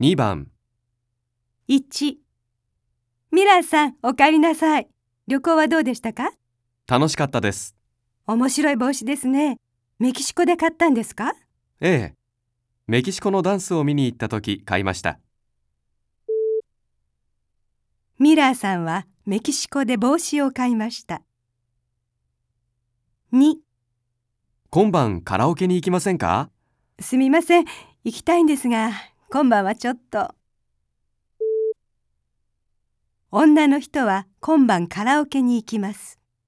2番、 1、ミラーさん、お帰りなさい。旅行はどうでしたか？ 楽しかったです。 面白い帽子ですね。メキシコで買ったんですか？ ええ、メキシコのダンスを見に行った時買いました。 ミラーさんはメキシコで帽子を買いました。2、 今晩カラオケに行きませんか？ すみません。行きたいんですが、今晩はちょっと。女の人は今晩カラオケに行きます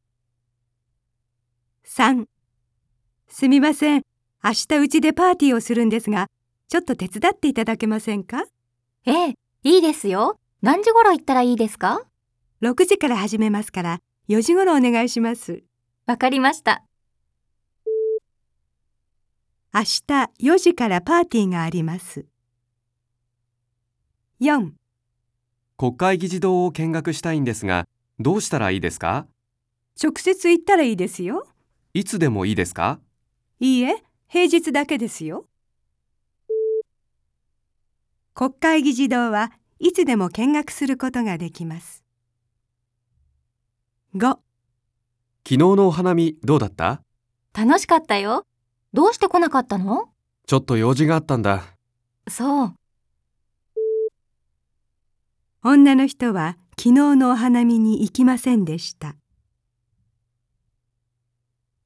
。3、すみません。明日うちでパーティーをするんですが、ちょっと手伝っていただけませんか？ ええ、いいですよ。何時頃行ったらいいですか？ 6時から始めますから、4時頃お願いします。 わかりました。 明日4時からパーティーがあります。4、 国会議事堂を見学したいんですが、どうしたらいいですか？ 直接行ったらいいですよ。 いつでもいいですか？ いいえ、平日だけですよ。国会議事堂はいつでも見学することができます。5、 昨日のお花見どうだった？ 楽しかったよ。どうして来なかったの？ ちょっと用事があったんだ。 そう。 女の人は昨日のお花見に行きませんでした。